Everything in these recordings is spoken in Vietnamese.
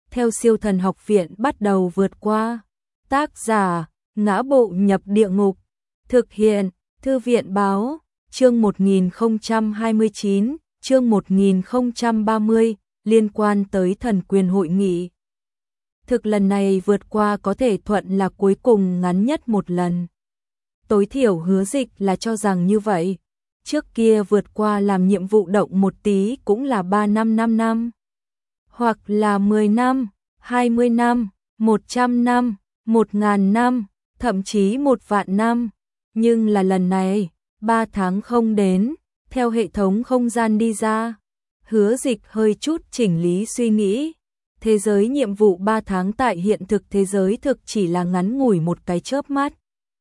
theo Siêu Thần Học Viện bắt đầu vượt qua. Tác giả: Ngã Bộ Nhập Địa Ngục. Thực hiện: Thư viện báo. Chương 1029, chương 1030, liên quan tới thần quyền hội nghị. Thực lần này vượt qua có thể thuận là cuối cùng ngắn nhất một lần. Tối thiểu Hứa Dịch là cho rằng như vậy. Trước kia vượt qua làm nhiệm vụ động một tí cũng là 3 năm 5 năm. Hoặc là 10 năm, 20 năm, 100 năm, 1000 năm, thậm chí 1.000.000 năm. Nhưng là lần này, 3 tháng không đến, theo hệ thống không gian đi ra. Hứa Dịch hơi chút chỉnh lý suy nghĩ. Thế giới nhiệm vụ 3 tháng tại hiện thực thế giới thực chỉ là ngắn ngủi một cái chớp mắt.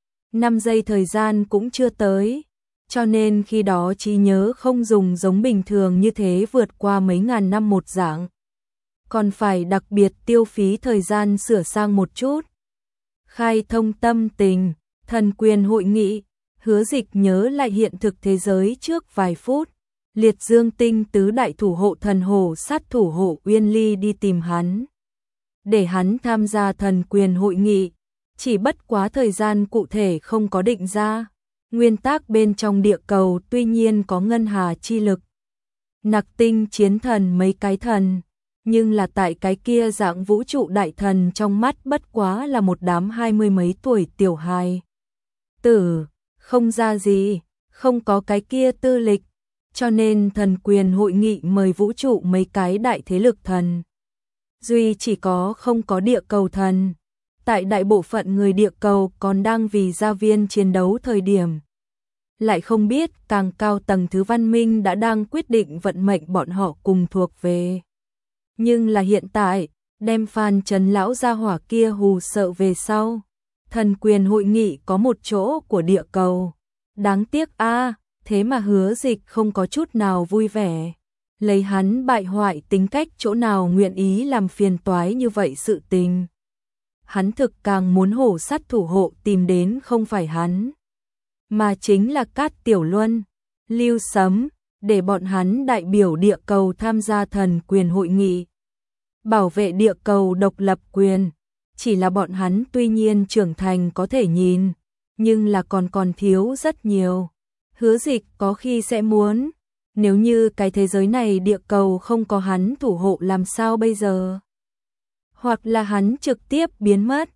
5 giây thời gian cũng chưa tới. Cho nên khi đó trí nhớ không dùng giống bình thường như thế vượt qua mấy ngàn năm một dạng. Còn phải đặc biệt tiêu phí thời gian sửa sang một chút. Khai thông tâm tình, thần quyền hội nghị. Hứa Dịch nhớ lại hiện thực thế giới trước vài phút. Liệt Dương Tinh tứ đại thủ hộ thần hổ sát thủ hộ Uyên Ly đi tìm hắn. Để hắn tham gia thần quyền hội nghị. Chỉ bất quá thời gian cụ thể không có định ra. Nguyên tắc bên trong địa cầu tuy nhiên có ngân hà chi lực. Nặc tinh chiến thần mấy cái thần. Nhưng là tại cái kia dạng vũ trụ đại thần trong mắt bất quá là một đám 20 mấy tuổi tiểu hài tử, không ra gì, không có cái kia tư lịch. Cho nên thần quyền hội nghị mời vũ trụ mấy cái đại thế lực thần. Duy chỉ có không có địa cầu thần. Tại đại bộ phận người địa cầu còn đang vì gia viên chiến đấu thời điểm. Lại không biết càng cao tầng thứ văn minh đã đang quyết định vận mệnh bọn họ cùng thuộc về. Nhưng là hiện tại, đem Phan Trấn lão gia hỏa kia hù sợ về sau. Thần quyền hội nghị có một chỗ của địa cầu. Đáng tiếc a, thế mà Hứa Dịch không có chút nào vui vẻ. Lấy hắn bại hoại tính cách chỗ nào nguyện ý làm phiền toái như vậy sự tình. Hắn thực càng muốn hổ sát thủ hộ tìm đến không phải hắn, mà chính là Cát Tiểu Luân, Lưu Sấm, để bọn hắn đại biểu địa cầu tham gia thần quyền hội nghị. Bảo vệ địa cầu độc lập quyền, chỉ là bọn hắn tuy nhiên trưởng thành có thể nhìn, nhưng là còn thiếu rất nhiều. Hứa Dịch có khi sẽ muốn, nếu như cái thế giới này địa cầu không có hắn thủ hộ làm sao bây giờ? Hoặc là hắn trực tiếp biến mất.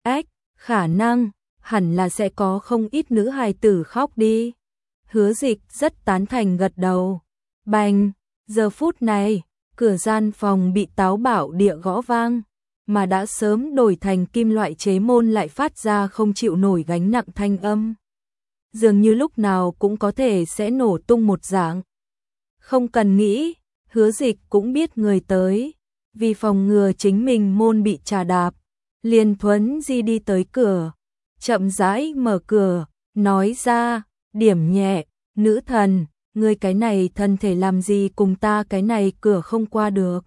Khả năng, hẳn là sẽ có không ít nữ hài tử khóc đi. Hứa Dịch rất tán thành gật đầu. Bành, giờ phút này, cửa gian phòng bị táo bạo địa gõ vang, mà đã sớm đổi thành kim loại chế môn lại phát ra không chịu nổi gánh nặng thanh âm. Dường như lúc nào cũng có thể sẽ nổ tung một dạng. Không cần nghĩ, Hứa Dịch cũng biết người tới. Vì phòng ngừa chính mình môn bị trà đạp, liền thuấn di đi tới cửa, chậm rãi mở cửa, nói ra, điểm nhẹ, nữ thần, ngươi cái này thân thể làm gì cùng ta cái này cửa không qua được.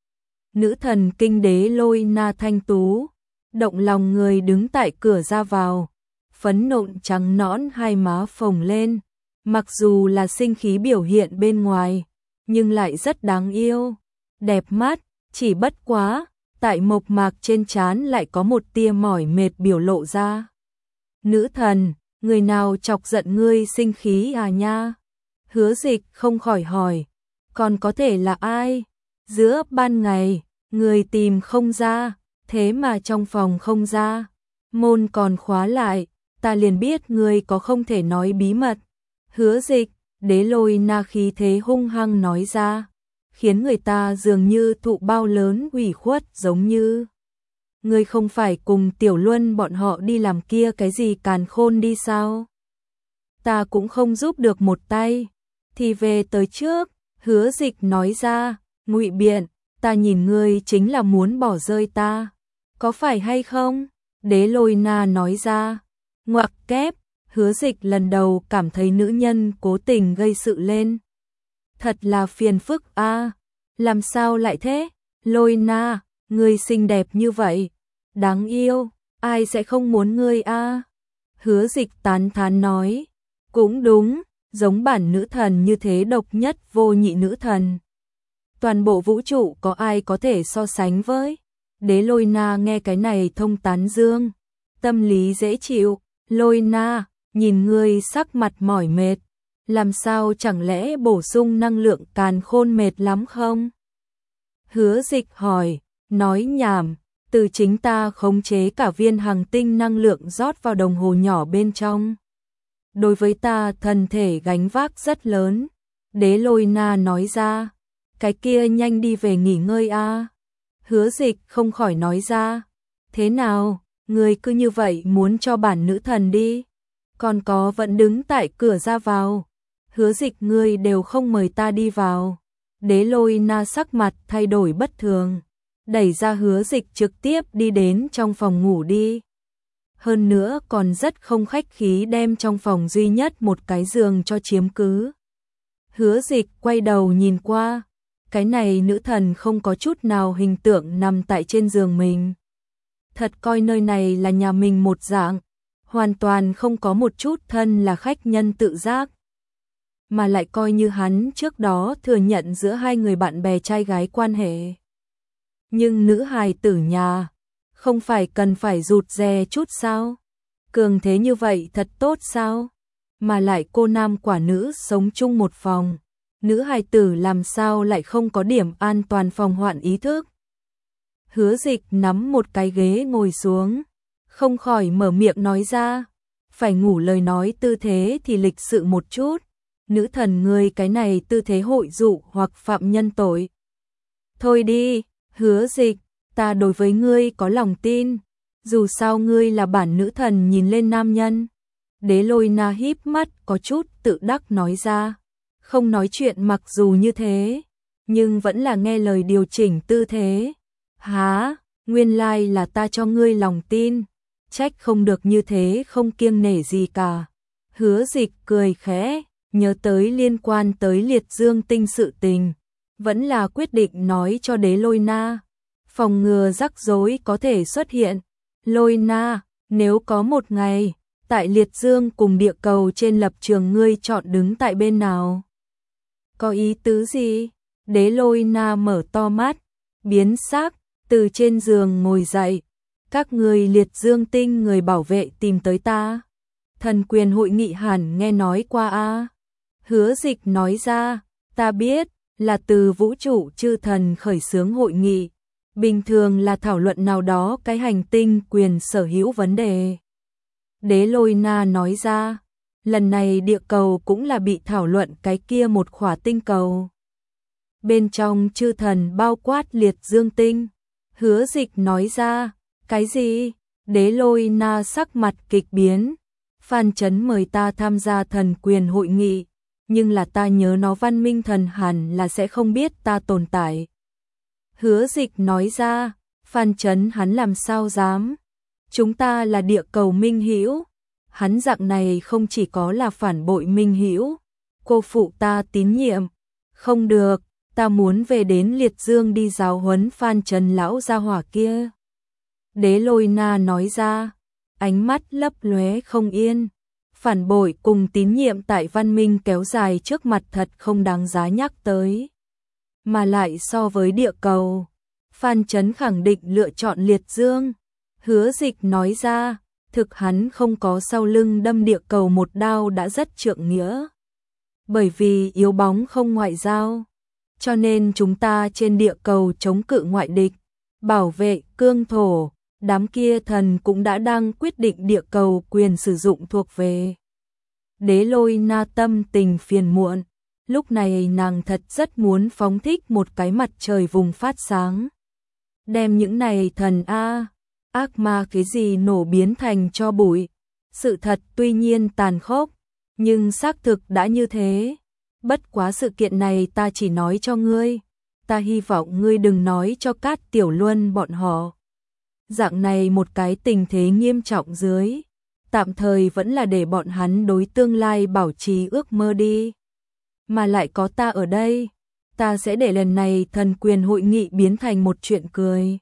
Nữ thần kinh đế Lôi Na thanh tú, động lòng người đứng tại cửa ra vào, phấn nộn trắng nõn hai má phồng lên, mặc dù là sinh khí biểu hiện bên ngoài, nhưng lại rất đáng yêu, đẹp mắt. Chỉ bất quá, tại mộc mạc trên trán lại có một tia mỏi mệt biểu lộ ra. Nữ thần, người nào chọc giận ngươi sinh khí à nha? Hứa Dịch không khỏi hỏi, còn có thể là ai? Giữa ban ngày, người tìm không ra, thế mà trong phòng không ra. Môn còn khóa lại, ta liền biết ngươi có không thể nói bí mật. Hứa Dịch, đế Lôi Na khí thế hung hăng nói ra. Khiến người ta dường như thụ bao lớn ủy khuất giống như. Ngươi không phải cùng Tiểu Luân bọn họ đi làm kia cái gì càn khôn đi sao? Ta cũng không giúp được một tay. Thì về tới trước, Hứa Dịch nói ra, ngụy biện, ta nhìn ngươi chính là muốn bỏ rơi ta. Có phải hay không? Đế Lôi Na nói ra. Ngoặc kép, Hứa Dịch lần đầu cảm thấy nữ nhân cố tình gây sự lên. Thật là phiền phức a. Làm sao lại thế? Lôi Na, ngươi xinh đẹp như vậy, đáng yêu, ai sẽ không muốn ngươi a? Hứa Dịch tán thán nói, cũng đúng, giống bản nữ thần như thế độc nhất vô nhị nữ thần. Toàn bộ vũ trụ có ai có thể so sánh với? Đế Lôi Na nghe cái này thông tán dương, tâm lý dễ chịu. Lôi Na, nhìn ngươi sắc mặt mỏi mệt, làm sao chẳng lẽ bổ sung năng lượng càn khôn mệt lắm không? Hứa Dịch hỏi, nói nhảm, từ chính ta khống chế cả viên hằng tinh năng lượng rót vào đồng hồ nhỏ bên trong. Đối với ta thân thể gánh vác rất lớn. Đế Lôi Na nói ra, cái kia nhanh đi về nghỉ ngơi a. Hứa Dịch không khỏi nói ra, thế nào, người cứ như vậy muốn cho bản nữ thần đi, còn có vẫn đứng tại cửa ra vào. Hứa Dịch ngươi đều không mời ta đi vào. Đế Lôi Na sắc mặt thay đổi bất thường, đẩy ra Hứa Dịch trực tiếp đi đến trong phòng ngủ đi. Hơn nữa còn rất không khách khí đem trong phòng duy nhất một cái giường cho chiếm cứ. Hứa Dịch quay đầu nhìn qua, cái này nữ thần không có chút nào hình tượng nằm tại trên giường mình. Thật coi nơi này là nhà mình một dạng, hoàn toàn không có một chút thân là khách nhân tự giác. Mà lại coi như hắn trước đó thừa nhận giữa hai người bạn bè trai gái quan hệ. Nhưng nữ hài tử nhà, không phải cần phải rụt rè chút sao? Cường thế như vậy thật tốt sao? Mà lại cô nam quả nữ sống chung một phòng, nữ hài tử làm sao lại không có điểm an toàn phòng hoạn ý thức? Hứa Dịch nắm một cái ghế ngồi xuống, không khỏi mở miệng nói ra, phải ngủ lời nói tư thế thì lịch sự một chút. Nữ thần ngươi cái này tư thế hội dụ hoặc phạm nhân tội. Thôi đi, Hứa Dịch, ta đối với ngươi có lòng tin, dù sao ngươi là bản nữ thần nhìn lên nam nhân. Đế Lôi Na híp mắt có chút tự đắc nói ra, không nói chuyện mặc dù như thế, nhưng vẫn là nghe lời điều chỉnh tư thế. Há, nguyên lai là ta cho ngươi lòng tin, trách không được như thế không kiêng nể gì cả. Hứa Dịch cười khẽ, nhớ tới liên quan tới liệt dương tinh sự tình, vẫn là quyết định nói cho Đế Lôi Na, phòng ngừa rắc rối có thể xuất hiện. Lôi Na, nếu có một ngày, tại liệt dương cùng địa cầu trên lập trường ngươi chọn đứng tại bên nào? Có ý tứ gì? Đế Lôi Na mở to mắt, biến sắc, từ trên giường ngồi dậy. Các người liệt dương tinh người bảo vệ tìm tới ta. Thần quyền hội nghị hẳn nghe nói qua a. Hứa Dịch nói ra, ta biết, là từ vũ trụ chư thần khởi xướng hội nghị. Bình thường là thảo luận nào đó cái hành tinh quyền sở hữu vấn đề. Đế Lôi Na nói ra, lần này địa cầu cũng là bị thảo luận cái kia một khỏa tinh cầu. Bên trong chư thần bao quát liệt dương tinh. Hứa Dịch nói ra, cái gì? Đế Lôi Na sắc mặt kịch biến. Phan Chấn mời ta tham gia thần quyền hội nghị, nhưng là ta nhớ nó văn minh thần hẳn là sẽ không biết ta tồn tại. Hứa Dịch nói ra, Phan Chấn hắn làm sao dám? Chúng ta là địa cầu minh hữu, hắn dạng này không chỉ có là phản bội minh hữu, cô phụ ta tín nhiệm. Không được, ta muốn về đến liệt dương đi giáo huấn Phan Chấn lão gia hỏa kia. Đế Lôi Na nói ra, ánh mắt lấp lóe không yên. Phản bội cùng tín nhiệm tại văn minh kéo dài trước mặt thật không đáng giá nhắc tới. Mà lại so với địa cầu, Phan Chấn khẳng định lựa chọn liệt dương. Hứa Dịch nói ra, thực hắn không có sau lưng đâm địa cầu một đao đã rất trượng nghĩa. Bởi vì yếu bóng không ngoại giao, cho nên chúng ta trên địa cầu chống cự ngoại địch, bảo vệ cương thổ. Đám kia thần cũng đã đang quyết định địa cầu quyền sử dụng thuộc về. Đế Lôi Na tâm tình phiền muộn, lúc này nàng thật rất muốn phóng thích một cái mặt trời vùng phát sáng. Đem những này thần ác ma cái gì nổ biến thành cho bụi. Sự thật tuy nhiên tàn khốc, nhưng xác thực đã như thế. Bất quá sự kiện này ta chỉ nói cho ngươi, ta hy vọng ngươi đừng nói cho Cát Tiểu Luân bọn họ. Dạng này một cái tình thế nghiêm trọng dưới, tạm thời vẫn là để bọn hắn đối tương lai bảo trì ước mơ đi. Mà lại có ta ở đây, ta sẽ để lần này thần quyền hội nghị biến thành một chuyện cười.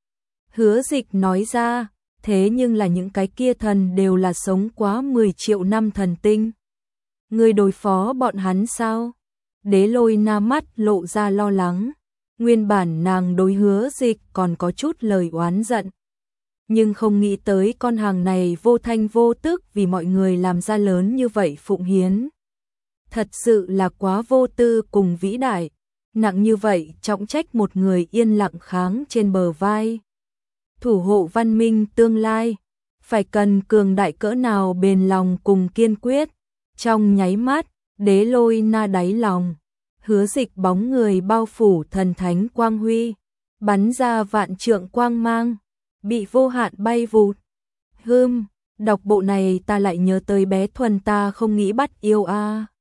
Hứa Dịch nói ra, thế nhưng là những cái kia thần đều là sống quá 10 triệu năm thần tinh. Người đối phó bọn hắn sao? Đế Lôi Na mắt lộ ra lo lắng. Nguyên bản nàng đối Hứa Dịch còn có chút lời oán giận, nhưng không nghĩ tới con hàng này vô thanh vô tức vì mọi người làm ra lớn như vậy phụng hiến. Thật sự là quá vô tư cùng vĩ đại, nặng như vậy trọng trách một người yên lặng kháng trên bờ vai. Thủ hộ văn minh tương lai, phải cần cường đại cỡ nào bền lòng cùng kiên quyết. Trong nháy mắt, Đế Lôi na đáy lòng, Hứa Dịch bóng người bao phủ thần thánh quang huy, bắn ra vạn trượng quang mang, bị vô hạn bay vụt. Đọc bộ này ta lại nhớ tới bé Thuần ta không nghĩ bắt yêu a.